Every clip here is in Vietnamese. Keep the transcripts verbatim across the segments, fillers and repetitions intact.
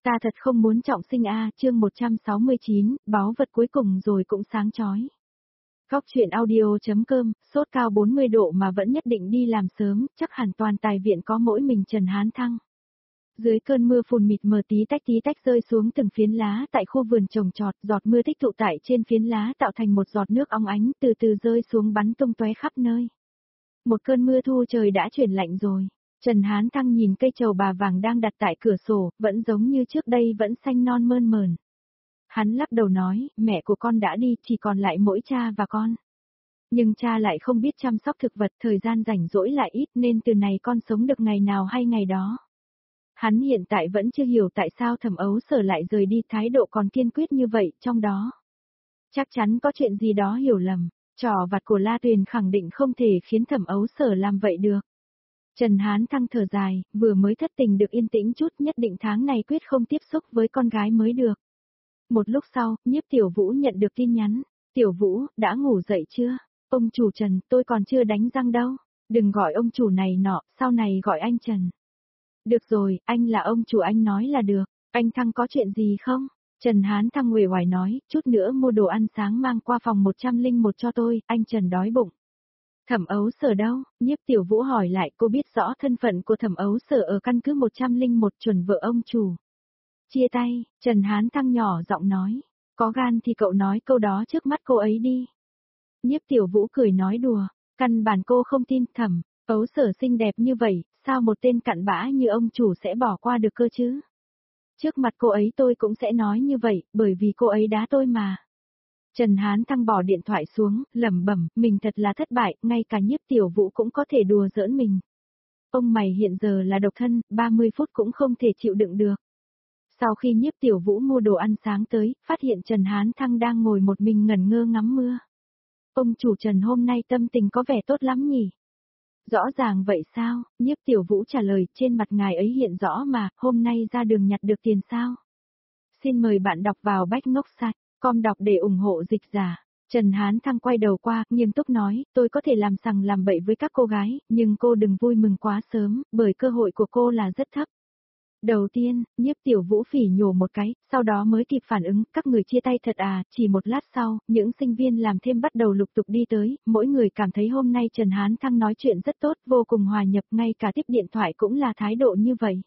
Ta thật không muốn trọng sinh a, chương một trăm sáu mươi chín, báu vật cuối cùng rồi cũng sáng chói. Góc truyện audio.com, sốt cao bốn mươi độ mà vẫn nhất định đi làm sớm, chắc hẳn toàn tài viện có mỗi mình Trần Hán Thăng. Dưới cơn mưa phùn mịt mờ tí tách tí tách rơi xuống từng phiến lá tại khu vườn trồng trọt, giọt mưa tích tụ tại trên phiến lá tạo thành một giọt nước óng ánh từ từ rơi xuống bắn tung tóe khắp nơi. Một cơn mưa thu trời đã chuyển lạnh rồi. Trần Hán Thăng nhìn cây trầu bà vàng đang đặt tại cửa sổ, vẫn giống như trước đây vẫn xanh non mơn mởn. Hắn lắc đầu nói, mẹ của con đã đi, chỉ còn lại mỗi cha và con. Nhưng cha lại không biết chăm sóc thực vật, thời gian rảnh rỗi lại ít nên từ này con sống được ngày nào hay ngày đó. Hắn hiện tại vẫn chưa hiểu tại sao Thẩm Ấu Sở lại rời đi, thái độ còn kiên quyết như vậy, trong đó. Chắc chắn có chuyện gì đó hiểu lầm, trò vặt của La Tuyền khẳng định không thể khiến Thẩm Ấu Sở làm vậy được. Trần Hán Thăng thở dài, vừa mới thất tình được yên tĩnh chút, nhất định tháng này quyết không tiếp xúc với con gái mới được. Một lúc sau, Nhiếp Tiểu Vũ nhận được tin nhắn. Tiểu Vũ, đã ngủ dậy chưa? Ông chủ Trần, tôi còn chưa đánh răng đâu. Đừng gọi ông chủ này nọ, sau này gọi anh Trần. Được rồi, anh là ông chủ, anh nói là được. Anh Thăng có chuyện gì không? Trần Hán Thăng uể oải nói, chút nữa mua đồ ăn sáng mang qua phòng một trăm lẻ một cho tôi, anh Trần đói bụng. Thẩm Ấu Sở đâu? Nhiếp Tiểu Vũ hỏi lại, cô biết rõ thân phận của Thẩm Ấu Sở ở căn cứ một trăm lẻ một chuẩn vợ ông chủ. Chia tay, Trần Hán Thăng nhỏ giọng nói. Có gan thì cậu nói câu đó trước mắt cô ấy đi. Nhiếp Tiểu Vũ cười nói đùa, căn bản cô không tin Thẩm Ấu Sở xinh đẹp như vậy, sao một tên cặn bã như ông chủ sẽ bỏ qua được cơ chứ? Trước mặt cô ấy tôi cũng sẽ nói như vậy, bởi vì cô ấy đá tôi mà. Trần Hán Thăng bỏ điện thoại xuống, lẩm bẩm, mình thật là thất bại, ngay cả Nhiếp Tiểu Vũ cũng có thể đùa giỡn mình. Ông mày hiện giờ là độc thân, ba mươi phút cũng không thể chịu đựng được. Sau khi Nhiếp Tiểu Vũ mua đồ ăn sáng tới, phát hiện Trần Hán Thăng đang ngồi một mình ngẩn ngơ ngắm mưa. Ông chủ Trần hôm nay tâm tình có vẻ tốt lắm nhỉ? Rõ ràng vậy sao? Nhiếp Tiểu Vũ trả lời, trên mặt ngài ấy hiện rõ mà, hôm nay ra đường nhặt được tiền sao? Xin mời bạn đọc vào bách ngốc site. Com đọc để ủng hộ dịch giả. Trần Hán Thăng quay đầu qua, nghiêm túc nói, tôi có thể làm sằng làm bậy với các cô gái, nhưng cô đừng vui mừng quá sớm, bởi cơ hội của cô là rất thấp. Đầu tiên, Nhiếp Tiểu Vũ phỉ nhổ một cái, sau đó mới kịp phản ứng, các người chia tay thật à, chỉ một lát sau, những sinh viên làm thêm bắt đầu lục tục đi tới, mỗi người cảm thấy hôm nay Trần Hán Thăng nói chuyện rất tốt, vô cùng hòa nhập, ngay cả tiếp điện thoại cũng là thái độ như vậy.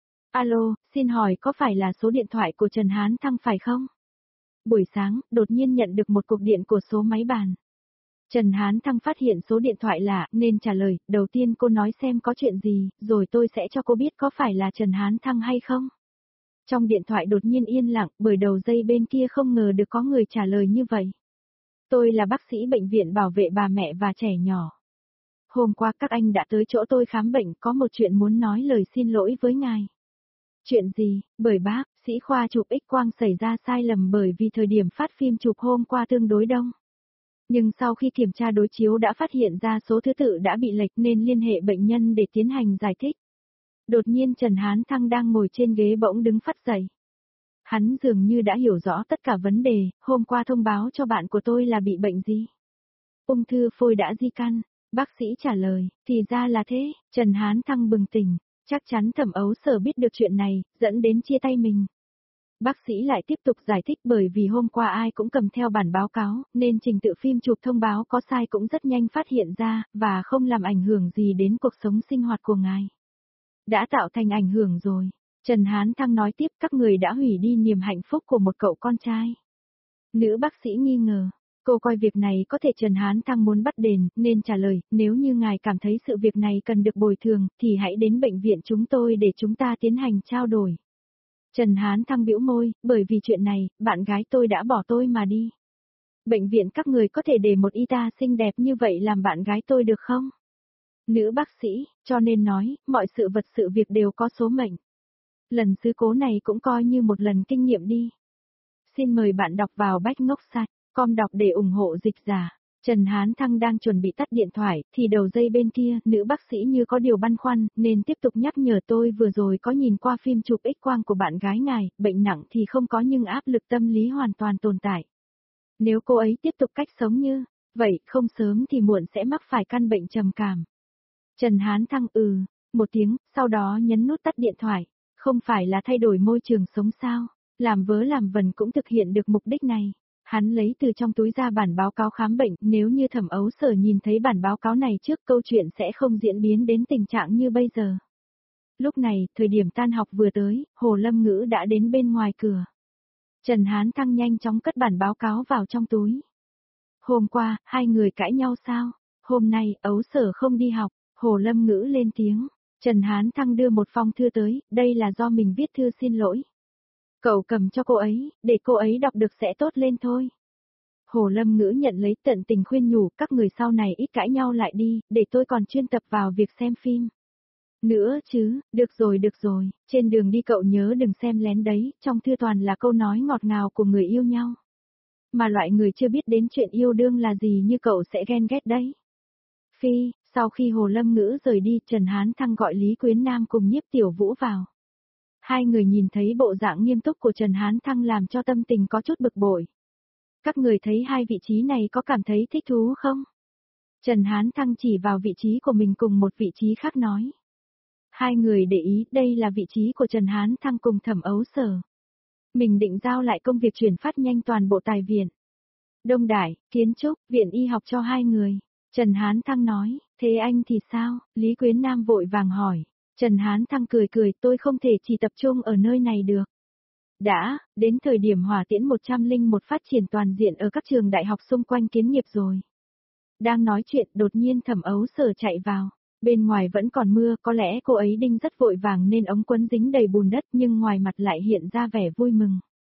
Alo, xin hỏi có phải là số điện thoại của Trần Hán Thăng phải không? Buổi sáng, đột nhiên nhận được một cuộc điện của số máy bàn. Trần Hán Thăng phát hiện số điện thoại lạ, nên trả lời, đầu tiên cô nói xem có chuyện gì, rồi tôi sẽ cho cô biết có phải là Trần Hán Thăng hay không. Trong điện thoại đột nhiên yên lặng, bởi đầu dây bên kia không ngờ được có người trả lời như vậy. Tôi là bác sĩ bệnh viện bảo vệ bà mẹ và trẻ nhỏ. Hôm qua các anh đã tới chỗ tôi khám bệnh, có một chuyện muốn nói lời xin lỗi với ngài. Chuyện gì? Bởi bác, sĩ khoa chụp X-quang xảy ra sai lầm bởi vì thời điểm phát phim chụp hôm qua tương đối đông. Nhưng sau khi kiểm tra đối chiếu đã phát hiện ra số thứ tự đã bị lệch nên liên hệ bệnh nhân để tiến hành giải thích. Đột nhiên Trần Hán Thăng đang ngồi trên ghế bỗng đứng phắt dậy. Hắn dường như đã hiểu rõ tất cả vấn đề, hôm qua thông báo cho bạn của tôi là bị bệnh gì? Ung thư phổi đã di căn. Bác sĩ trả lời, thì ra là thế, Trần Hán Thăng bừng tỉnh. Chắc chắn Thẩm Ấu Sở biết được chuyện này, dẫn đến chia tay mình. Bác sĩ lại tiếp tục giải thích bởi vì hôm qua ai cũng cầm theo bản báo cáo, nên trình tự phim chụp thông báo có sai cũng rất nhanh phát hiện ra, và không làm ảnh hưởng gì đến cuộc sống sinh hoạt của ngài. Đã tạo thành ảnh hưởng rồi. Trần Hán Thăng nói tiếp, các người đã hủy đi niềm hạnh phúc của một cậu con trai. Nữ bác sĩ nghi ngờ. Cô coi việc này có thể Trần Hán Thăng muốn bắt đền, nên trả lời, nếu như ngài cảm thấy sự việc này cần được bồi thường, thì hãy đến bệnh viện chúng tôi để chúng ta tiến hành trao đổi. Trần Hán Thăng bĩu môi, bởi vì chuyện này, bạn gái tôi đã bỏ tôi mà đi. Bệnh viện các người có thể để một y tá xinh đẹp như vậy làm bạn gái tôi được không? Nữ bác sĩ, cho nên nói, mọi sự vật sự việc đều có số mệnh. Lần sự cố này cũng coi như một lần kinh nghiệm đi. Xin mời bạn đọc vào bách ngốc site. Com đọc để ủng hộ dịch giả. Trần Hán Thăng đang chuẩn bị tắt điện thoại, thì đầu dây bên kia, nữ bác sĩ như có điều băn khoăn, nên tiếp tục nhắc nhở tôi vừa rồi có nhìn qua phim chụp X-quang của bạn gái ngài, bệnh nặng thì không có nhưng áp lực tâm lý hoàn toàn tồn tại. Nếu cô ấy tiếp tục cách sống như vậy, không sớm thì muộn sẽ mắc phải căn bệnh trầm cảm. Trần Hán Thăng ừ, một tiếng, sau đó nhấn nút tắt điện thoại. Không phải là thay đổi môi trường sống sao, làm vớ làm vẩn cũng thực hiện được mục đích này. Hắn lấy từ trong túi ra bản báo cáo khám bệnh, nếu như Thẩm Ấu Sở nhìn thấy bản báo cáo này trước câu chuyện sẽ không diễn biến đến tình trạng như bây giờ. Lúc này, thời điểm tan học vừa tới, Hồ Lâm Ngữ đã đến bên ngoài cửa. Trần Hán Thăng nhanh chóng cất bản báo cáo vào trong túi. Hôm qua, hai người cãi nhau sao? Hôm nay, Ấu Sở không đi học, Hồ Lâm Ngữ lên tiếng. Trần Hán Thăng đưa một phong thư tới, đây là do mình viết thư xin lỗi. Cậu cầm cho cô ấy, để cô ấy đọc được sẽ tốt lên thôi. Hồ Lâm Ngữ nhận lấy, tận tình khuyên nhủ, các người sau này ít cãi nhau lại đi, để tôi còn chuyên tập vào việc xem phim. Nữa chứ, được rồi được rồi, trên đường đi cậu nhớ đừng xem lén đấy, trong thư toàn là câu nói ngọt ngào của người yêu nhau. Mà loại người chưa biết đến chuyện yêu đương là gì như cậu sẽ ghen ghét đấy. Phi, sau khi Hồ Lâm Ngữ rời đi, Trần Hán Thăng gọi Lý Quyến Nam cùng Nhiếp Tiểu Vũ vào. Hai người nhìn thấy bộ dạng nghiêm túc của Trần Hán Thăng làm cho tâm tình có chút bực bội. Các người thấy hai vị trí này có cảm thấy thích thú không? Trần Hán Thăng chỉ vào vị trí của mình cùng một vị trí khác nói. Hai người để ý, đây là vị trí của Trần Hán Thăng cùng Thẩm Ấu Sở. Mình định giao lại công việc chuyển phát nhanh toàn bộ tài viện. Đông Đại, kiến trúc, viện y học cho hai người. Trần Hán Thăng nói, thế anh thì sao? Lý Quyến Nam vội vàng hỏi. Trần Hán Thăng cười cười, tôi không thể chỉ tập trung ở nơi này được. Đã, đến thời điểm hỏa tiễn một trăm lẻ một phát triển toàn diện ở các trường đại học xung quanh kiến nghiệp rồi. Đang nói chuyện, đột nhiên Thẩm Ấu Sở chạy vào. Bên ngoài vẫn còn mưa, có lẽ cô ấy đinh rất vội vàng nên ống quấn dính đầy bùn đất nhưng ngoài mặt lại hiện ra vẻ vui mừng.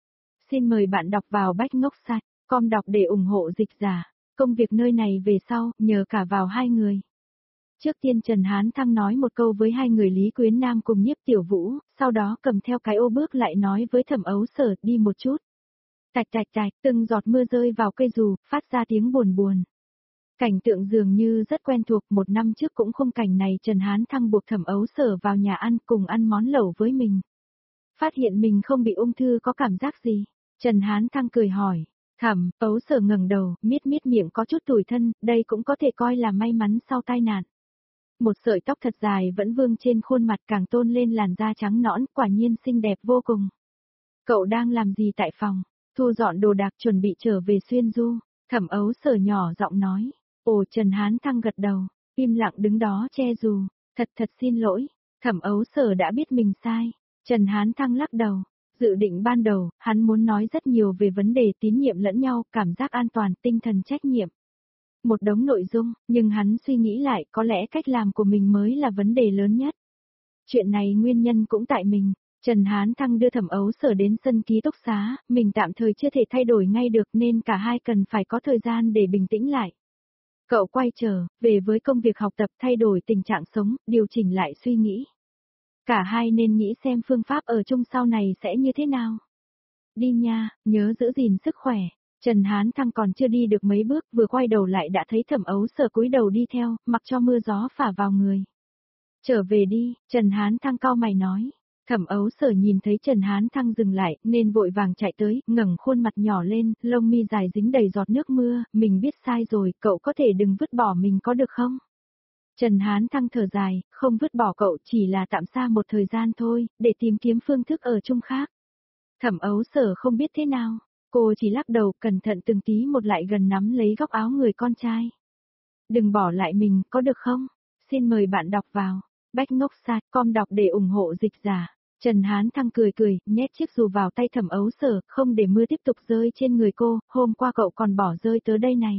Xin mời bạn đọc vào Bách Ngốc Site, com đọc để ủng hộ dịch giả. Công việc nơi này về sau, nhờ cả vào hai người. Trước tiên Trần Hán Thăng nói một câu với hai người Lý Quyến Nam cùng Nhiếp Tiểu Vũ, sau đó cầm theo cái ô bước lại nói với Thẩm Ấu Sở đi một chút. Tạch tạch tạch, từng giọt mưa rơi vào cây dù, phát ra tiếng buồn buồn. Cảnh tượng dường như rất quen thuộc, một năm trước cũng khung cảnh này Trần Hán Thăng buộc Thẩm Ấu Sở vào nhà ăn cùng ăn món lẩu với mình. Phát hiện mình không bị ung thư có cảm giác gì? Trần Hán Thăng cười hỏi. Thẩm Ấu Sở ngẩng đầu, miết miết miệng có chút tủi thân, đây cũng có thể coi là may mắn sau tai nạn. Một sợi tóc thật dài vẫn vương trên khuôn mặt càng tôn lên làn da trắng nõn, quả nhiên xinh đẹp vô cùng. Cậu đang làm gì tại phòng? Thu dọn đồ đạc chuẩn bị trở về Xuyên Du. Thẩm Ấu Sở nhỏ giọng nói. Ồ, Trần Hán Thăng gật đầu, im lặng đứng đó che dù. Thật thật xin lỗi. Thẩm Ấu Sở đã biết mình sai. Trần Hán Thăng lắc đầu. Dự định ban đầu, hắn muốn nói rất nhiều về vấn đề tín nhiệm lẫn nhau, cảm giác an toàn, tinh thần trách nhiệm. Một đống nội dung, nhưng hắn suy nghĩ lại có lẽ cách làm của mình mới là vấn đề lớn nhất. Chuyện này nguyên nhân cũng tại mình. Trần Hán Thăng đưa Thẩm Ấu Sở đến sân ký túc xá, mình tạm thời chưa thể thay đổi ngay được nên cả hai cần phải có thời gian để bình tĩnh lại. Cậu quay trở về với công việc học tập, thay đổi tình trạng sống, điều chỉnh lại suy nghĩ. Cả hai nên nghĩ xem phương pháp ở chung sau này sẽ như thế nào. Đi nha, nhớ giữ gìn sức khỏe. Trần Hán Thăng còn chưa đi được mấy bước, vừa quay đầu lại đã thấy Thẩm Ấu Sở cúi đầu đi theo, mặc cho mưa gió phả vào người. Trở về đi, Trần Hán Thăng cau mày nói. Thẩm Ấu Sở nhìn thấy Trần Hán Thăng dừng lại, nên vội vàng chạy tới, ngẩng khuôn mặt nhỏ lên, lông mi dài dính đầy giọt nước mưa, mình biết sai rồi, cậu có thể đừng vứt bỏ mình có được không? Trần Hán Thăng thở dài, không vứt bỏ cậu, chỉ là tạm xa một thời gian thôi, để tìm kiếm phương thức ở chung khác. Thẩm Ấu Sở không biết thế nào, cô chỉ lắc đầu, cẩn thận từng tí một lại gần nắm lấy góc áo người con trai. Đừng bỏ lại mình, có được không? Xin mời bạn đọc vào Bách Ngốc Site, com đọc để ủng hộ dịch giả. Trần Hán Thăng cười cười, nhét chiếc dù vào tay Thẩm Ấu Sở, không để mưa tiếp tục rơi trên người cô, hôm qua cậu còn bỏ rơi tới đây này.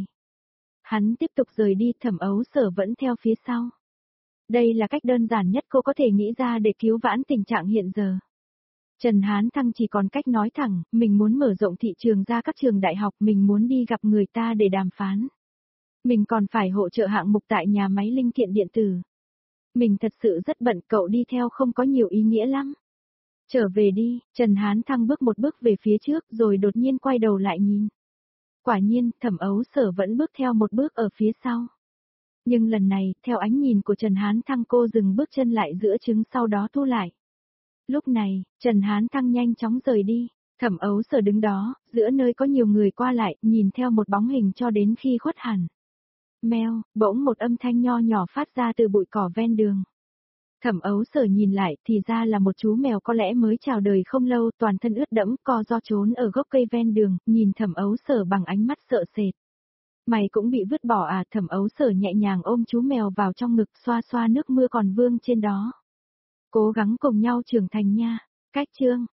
Hắn tiếp tục rời đi, Thẩm Ấu Sở vẫn theo phía sau. Đây là cách đơn giản nhất cô có thể nghĩ ra để cứu vãn tình trạng hiện giờ. Trần Hán Thăng chỉ còn cách nói thẳng, mình muốn mở rộng thị trường ra các trường đại học, mình muốn đi gặp người ta để đàm phán. Mình còn phải hỗ trợ hạng mục tại nhà máy linh kiện điện tử. Mình thật sự rất bận, cậu đi theo không có nhiều ý nghĩa lắm. Trở về đi, Trần Hán Thăng bước một bước về phía trước rồi đột nhiên quay đầu lại nhìn. Quả nhiên, Thẩm Ấu Sở vẫn bước theo một bước ở phía sau. Nhưng lần này, theo ánh nhìn của Trần Hán Thăng cô dừng bước chân lại giữa trứng sau đó thu lại. Lúc này, Trần Hán Thăng nhanh chóng rời đi, Thẩm Ấu Sở đứng đó, giữa nơi có nhiều người qua lại, nhìn theo một bóng hình cho đến khi khuất hẳn. Meo, bỗng một âm thanh nho nhỏ phát ra từ bụi cỏ ven đường. Thẩm ấu sở nhìn lại thì ra là một chú mèo có lẽ mới chào đời không lâu, toàn thân ướt đẫm, co ro trốn ở gốc cây ven đường, nhìn thẩm ấu sở bằng ánh mắt sợ sệt. Mày cũng bị vứt bỏ à? Thẩm ấu sở nhẹ nhàng ôm chú mèo vào trong ngực, xoa xoa nước mưa còn vương trên đó. Cố gắng cùng nhau trưởng thành nha. Cách chương